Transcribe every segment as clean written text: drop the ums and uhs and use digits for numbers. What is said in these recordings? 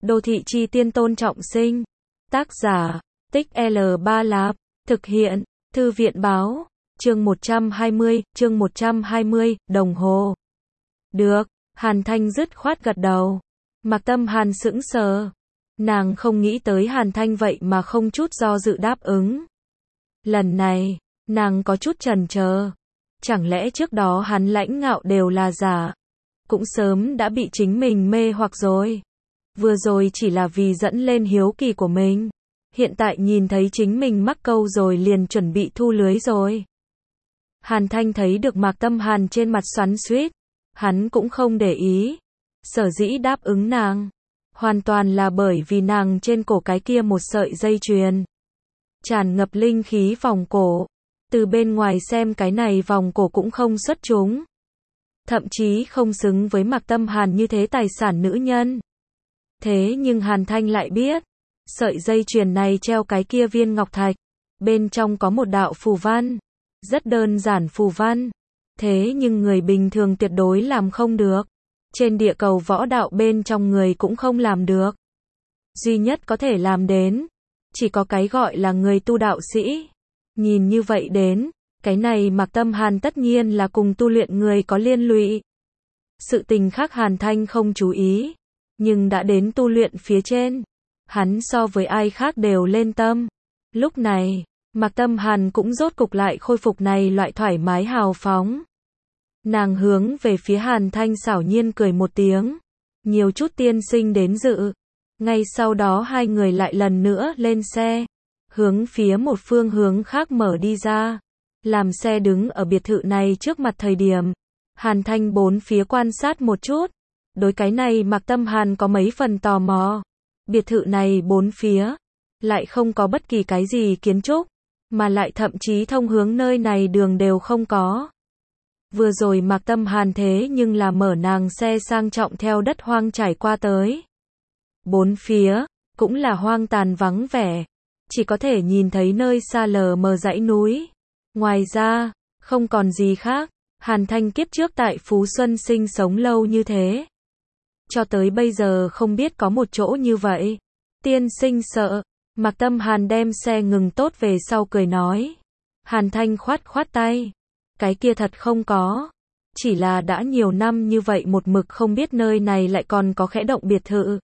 Đô thị chi tiên Tôn Trọng Sinh. Tác giả, Tích L3 Lạp. Thực hiện, Thư viện báo. Chương 120, đồng hồ. Được, Hàn Thanh dứt khoát gật đầu. Mạc Tâm Hàn sững sờ. Nàng không nghĩ tới Hàn Thanh vậy mà không chút do dự đáp ứng. Lần này, nàng có chút chần chờ. Chẳng lẽ trước đó hắn lãnh ngạo đều là giả? Cũng sớm đã bị chính mình mê hoặc rồi. Vừa rồi chỉ là vì dẫn lên hiếu kỳ của mình. Hiện tại nhìn thấy chính mình mắc câu rồi liền chuẩn bị thu lưới rồi. Hàn Thanh thấy được Mạc Tâm Hàn trên mặt xoắn xuýt. Hắn cũng không để ý. Sở dĩ đáp ứng nàng. Hoàn toàn là bởi vì nàng trên cổ cái kia một sợi dây chuyền. Tràn ngập linh khí vòng cổ. Từ bên ngoài xem cái này vòng cổ cũng không xuất chúng. Thậm chí không xứng với Mạc Tâm Hàn như thế tài sản nữ nhân. Thế nhưng Hàn Thanh lại biết. Sợi dây chuyền này treo cái kia viên ngọc thạch. Bên trong có một đạo phù văn. Rất đơn giản phù văn. Thế nhưng người bình thường tuyệt đối làm không được. Trên địa cầu võ đạo bên trong người cũng không làm được. Duy nhất có thể làm đến. Chỉ có cái gọi là người tu đạo sĩ. Nhìn như vậy đến. Cái này Mạc Tâm Hàn tất nhiên là cùng tu luyện người có liên lụy. Sự tình khác Hàn Thanh không chú ý. Nhưng đã đến tu luyện phía trên. Hắn so với ai khác đều lên tâm. Lúc này, Mạc Tâm Hàn cũng rốt cục lại khôi phục này loại thoải mái hào phóng. Nàng hướng về phía Hàn Thanh xảo nhiên cười một tiếng. Nhiều chút tiên sinh đến dự. Ngay sau đó hai người lại lần nữa lên xe. Hướng phía một phương hướng khác mở đi ra. Làm xe đứng ở biệt thự này trước mặt thời điểm. Hàn Thanh bốn phía quan sát một chút. Đối cái này Mạc Tâm Hàn có mấy phần tò mò. Biệt thự này bốn phía. Lại không có bất kỳ cái gì kiến trúc. Mà lại thậm chí thông hướng nơi này đường đều không có. Vừa rồi Mạc Tâm Hàn thế nhưng là mở nàng xe sang trọng theo đất hoang trải qua tới. Bốn phía, cũng là hoang tàn vắng vẻ. Chỉ có thể nhìn thấy nơi xa lờ mờ dãy núi. Ngoài ra, không còn gì khác. Hàn Thanh kiếp trước tại Phú Xuân sinh sống lâu như thế. Cho tới bây giờ không biết có một chỗ như vậy. Tiên sinh sợ. Mạc Tâm Hàn đem xe ngừng tốt về sau cười nói. Hàn Thanh khoát khoát tay. Cái kia thật không có. Chỉ là đã nhiều năm như vậy một mực không biết nơi này lại còn có khẽ động biệt thự.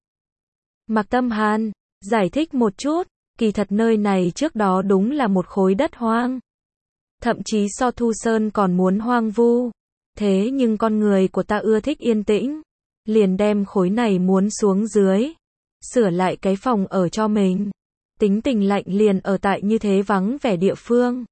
Mạc Tâm Hàn, giải thích một chút. Kỳ thật nơi này trước đó đúng là một khối đất hoang. Thậm chí so Thu Sơn còn muốn hoang vu. Thế nhưng con người của ta ưa thích yên tĩnh. Liền đem khối này muốn xuống dưới. Sửa lại cái phòng ở cho mình. Tính tình lạnh liền ở tại như thế vắng vẻ địa phương.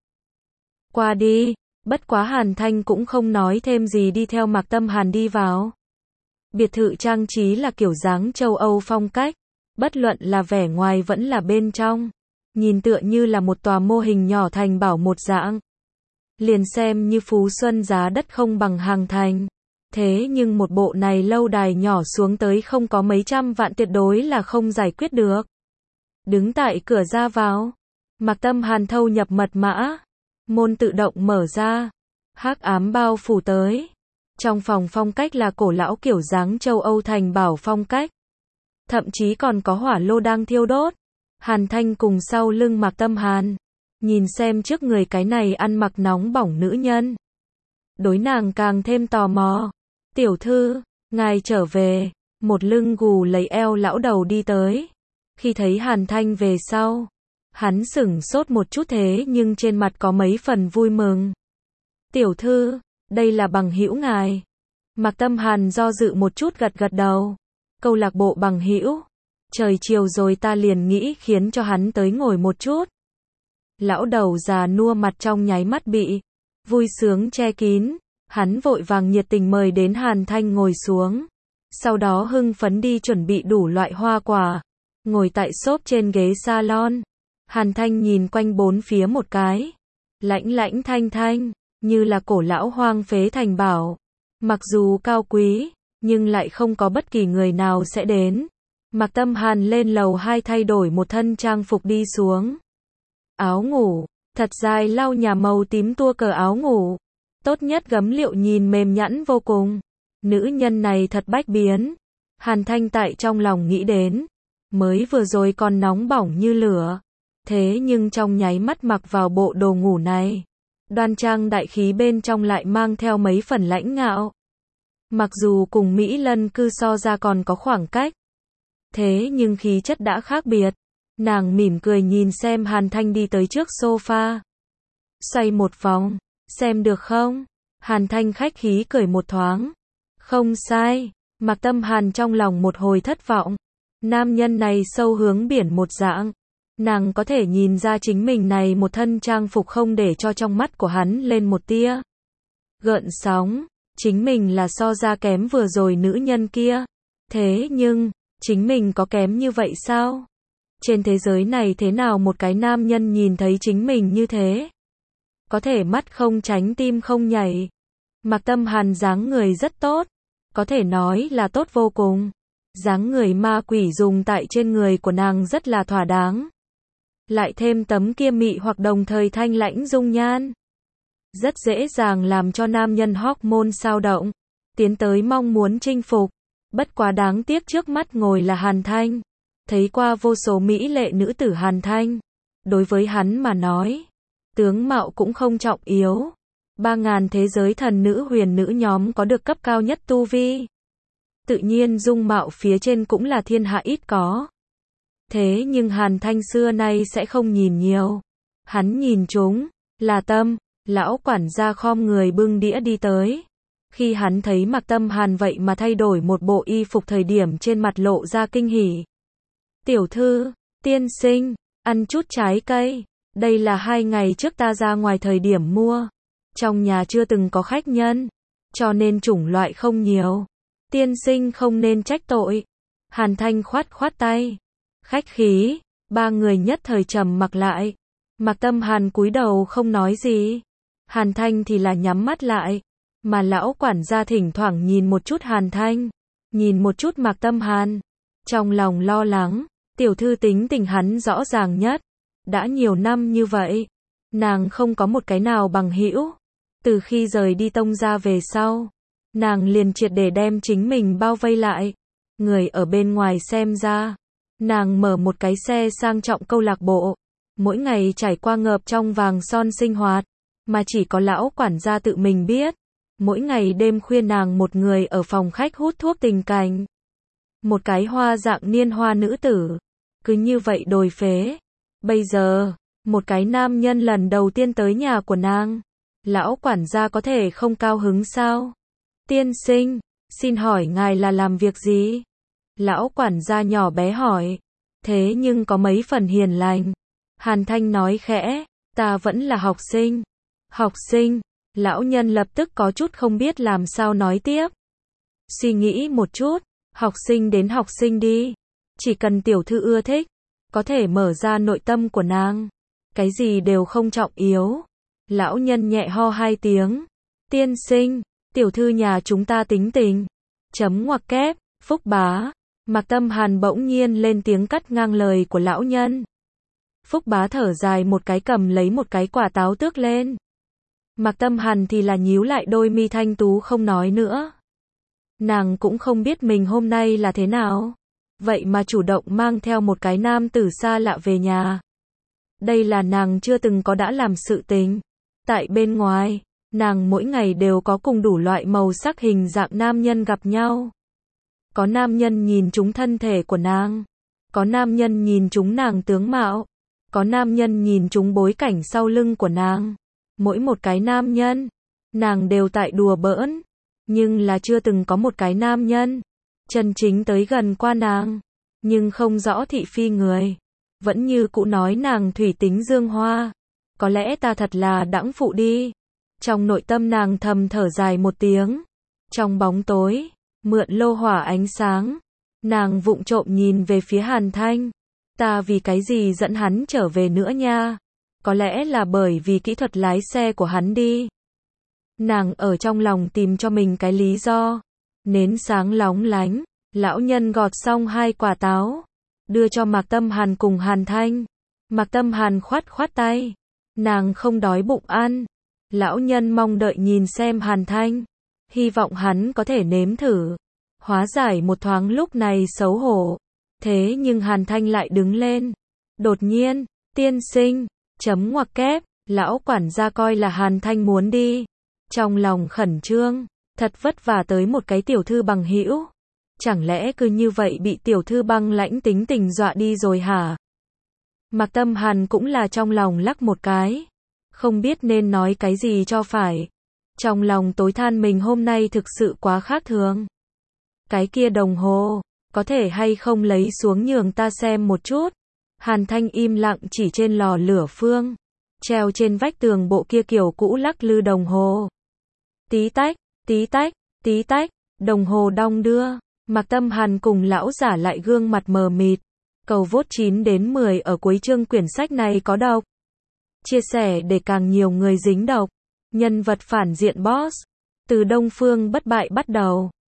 Qua đi. Bất quá Hàn Thanh cũng không nói thêm gì đi theo Mạc Tâm Hàn đi vào. Biệt thự trang trí là kiểu dáng châu Âu phong cách. Bất luận là vẻ ngoài vẫn là bên trong. Nhìn tựa như là một tòa mô hình nhỏ thành bảo một dạng. Liền xem như Phú Xuân giá đất không bằng Hàng Thành. Thế nhưng một bộ này lâu đài nhỏ xuống tới không có mấy trăm vạn tuyệt đối là không giải quyết được. Đứng tại cửa ra vào. Mạc Tâm Hàn thâu nhập mật mã. Môn tự động mở ra. Hắc ám bao phủ tới. Trong phòng phong cách là cổ lão kiểu dáng châu Âu thành bảo phong cách. Thậm chí còn có hỏa lô đang thiêu đốt. Hàn Thanh cùng sau lưng Mạc Tâm Hàn. Nhìn xem trước người cái này ăn mặc nóng bỏng nữ nhân. Đối nàng càng thêm tò mò. Tiểu thư, ngài trở về. Một lưng gù lấy eo lão đầu đi tới. Khi thấy Hàn Thanh về sau. Hắn sửng sốt một chút thế nhưng trên mặt có mấy phần vui mừng. Tiểu thư, đây là bằng hữu ngài. Mạc Tâm Hàn do dự một chút gật gật đầu. Câu lạc bộ bằng hữu. Trời chiều rồi ta liền nghĩ khiến cho hắn tới ngồi một chút. Lão đầu già nua mặt trong nháy mắt bị vui sướng che kín. Hắn vội vàng nhiệt tình mời đến Hàn Thanh ngồi xuống. Sau đó hưng phấn đi chuẩn bị đủ loại hoa quả. Ngồi tại xốp trên ghế salon. Hàn Thanh nhìn quanh bốn phía một cái. Lãnh lãnh thanh thanh. Như là cổ lão hoang phế thành bảo. Mặc dù cao quý. Nhưng lại không có bất kỳ người nào sẽ đến. Mạc Tâm Hàn lên lầu 2 thay đổi một thân trang phục đi xuống. Áo ngủ. Thật dài lau nhà màu tím tua cờ áo ngủ. Tốt nhất gấm liệu nhìn mềm nhẵn vô cùng. Nữ nhân này thật bách biến. Hàn Thanh tại trong lòng nghĩ đến. Mới vừa rồi còn nóng bỏng như lửa. Thế nhưng trong nháy mắt mặc vào bộ đồ ngủ này, đoan trang đại khí bên trong lại mang theo mấy phần lãnh ngạo. Mặc dù cùng Mỹ Lân Cư so ra còn có khoảng cách, thế nhưng khí chất đã khác biệt. Nàng mỉm cười nhìn xem Hàn Thanh đi tới trước sofa. Xoay một vòng, xem được không? Hàn Thanh khách khí cười một thoáng. Không sai. Mạc Tâm Hàn trong lòng một hồi thất vọng. Nam nhân này sâu hướng biển một dạng. Nàng có thể nhìn ra chính mình này một thân trang phục không để cho trong mắt của hắn lên một tia gợn sóng. Chính mình là so ra kém vừa rồi nữ nhân kia. Thế nhưng, chính mình có kém như vậy sao? Trên thế giới này thế nào một cái nam nhân nhìn thấy chính mình như thế? Có thể mắt không tránh tim không nhảy. Mạc Tâm Hàn dáng người rất tốt. Có thể nói là tốt vô cùng. Dáng người ma quỷ dùng tại trên người của nàng rất là thỏa đáng. Lại thêm tấm kia mị hoặc đồng thời thanh lãnh dung nhan. Rất dễ dàng làm cho nam nhân hormone sao động. Tiến tới mong muốn chinh phục. Bất quá đáng tiếc trước mắt ngồi là Hàn Thanh. Thấy qua vô số mỹ lệ nữ tử Hàn Thanh. Đối với hắn mà nói, tướng mạo cũng không trọng yếu. 3.000 thế giới thần nữ huyền nữ nhóm có được cấp cao nhất tu vi. Tự nhiên dung mạo phía trên cũng là thiên hạ ít có. Thế nhưng Hàn Thanh xưa nay sẽ không nhìn nhiều. Hắn nhìn chúng, là tâm. Lão quản gia khom người bưng đĩa đi tới. Khi hắn thấy Mạc Tâm Hàn vậy mà thay đổi một bộ y phục thời điểm trên mặt lộ ra kinh hỉ. Tiểu thư, tiên sinh, ăn chút trái cây. Đây là 2 ngày trước ta ra ngoài thời điểm mua. Trong nhà chưa từng có khách nhân, cho nên chủng loại không nhiều. Tiên sinh không nên trách tội. Hàn Thanh khoát khoát tay. Khách khí, 3 người nhất thời trầm mặc lại. Mạc Tâm Hàn cúi đầu không nói gì. Hàn Thanh thì là nhắm mắt lại. Mà lão quản gia thỉnh thoảng nhìn một chút Hàn Thanh, nhìn một chút Mạc Tâm Hàn. Trong lòng lo lắng, tiểu thư tính tình hắn rõ ràng nhất. Đã nhiều năm như vậy, nàng không có một cái nào bằng hữu. Từ khi rời đi Tông gia về sau, nàng liền triệt để đem chính mình bao vây lại. Người ở bên ngoài xem ra, nàng mở một cái xe sang trọng câu lạc bộ, mỗi ngày trải qua ngập trong vàng son sinh hoạt, mà chỉ có lão quản gia tự mình biết. Mỗi ngày đêm khuya nàng một người ở phòng khách hút thuốc tình cảnh. Một cái hoa dạng niên hoa nữ tử, cứ như vậy đồi phế. Bây giờ, một cái nam nhân lần đầu tiên tới nhà của nàng. Lão quản gia có thể không cao hứng sao? Tiên sinh, xin hỏi ngài là làm việc gì? Lão quản gia nhỏ bé hỏi. Thế nhưng có mấy phần hiền lành. Hàn Thanh nói khẽ, ta vẫn là học sinh. Học sinh, lão nhân lập tức có chút không biết làm sao nói tiếp. Suy nghĩ một chút, học sinh đến học sinh đi. Chỉ cần tiểu thư ưa thích, có thể mở ra nội tâm của nàng. Cái gì đều không trọng yếu. Lão nhân nhẹ ho 2 tiếng. Tiên sinh, tiểu thư nhà chúng ta tính tình. Chấm ngoặc kép, Phúc bá. Mạc Tâm Hàn bỗng nhiên lên tiếng cắt ngang lời của lão nhân. Phúc bá thở dài một cái cầm lấy một cái quả táo tước lên. Mạc Tâm Hàn thì là nhíu lại đôi mi thanh tú không nói nữa. Nàng cũng không biết mình hôm nay là thế nào. Vậy mà chủ động mang theo một cái nam tử xa lạ về nhà. Đây là nàng chưa từng có đã làm sự tình. Tại bên ngoài, nàng mỗi ngày đều có cùng đủ loại màu sắc hình dạng nam nhân gặp nhau. Có nam nhân nhìn trúng thân thể của nàng. Có nam nhân nhìn trúng nàng tướng mạo. Có nam nhân nhìn trúng bối cảnh sau lưng của nàng. Mỗi một cái nam nhân, nàng đều tại đùa bỡn. Nhưng là chưa từng có một cái nam nhân chân chính tới gần qua nàng. Nhưng không rõ thị phi người. Vẫn như cũ nói nàng thủy tính dương hoa. Có lẽ ta thật là đãng phụ đi. Trong nội tâm nàng thầm thở dài một tiếng. Trong bóng tối, mượn lô hỏa ánh sáng, nàng vụng trộm nhìn về phía Hàn Thanh. Ta vì cái gì dẫn hắn trở về nữa nha? Có lẽ là bởi vì kỹ thuật lái xe của hắn đi. Nàng ở trong lòng tìm cho mình cái lý do. Nến sáng lóng lánh, lão nhân gọt xong 2 quả táo, đưa cho Mạc Tâm Hàn cùng Hàn Thanh. Mạc Tâm Hàn khoát khoát tay. Nàng không đói bụng ăn. Lão nhân mong đợi nhìn xem Hàn Thanh. Hy vọng hắn có thể nếm thử. Hóa giải một thoáng lúc này xấu hổ. Thế nhưng Hàn Thanh lại đứng lên. Đột nhiên, tiên sinh, chấm ngoặc kép, lão quản gia coi là Hàn Thanh muốn đi. Trong lòng khẩn trương, thật vất vả tới một cái tiểu thư bằng hữu. Chẳng lẽ cứ như vậy bị tiểu thư băng lãnh tính tình dọa đi rồi hả? Mạc Tâm Hàn cũng là trong lòng lắc một cái. Không biết nên nói cái gì cho phải. Trong lòng tối than mình hôm nay thực sự quá khác thường. Cái kia đồng hồ, có thể hay không lấy xuống nhường ta xem một chút. Hàn Thanh im lặng chỉ trên lò lửa phương. Treo trên vách tường bộ kia kiểu cũ lắc lư đồng hồ. Tí tách, tí tách, tí tách, đồng hồ đong đưa. Mạc Tâm Hàn cùng lão giả lại gương mặt mờ mịt. Cầu vote 9 đến 10 ở cuối chương quyển sách này có độc. Chia sẻ để càng nhiều người dính độc. Nhân vật phản diện boss. Từ Đông Phương bất bại bắt đầu.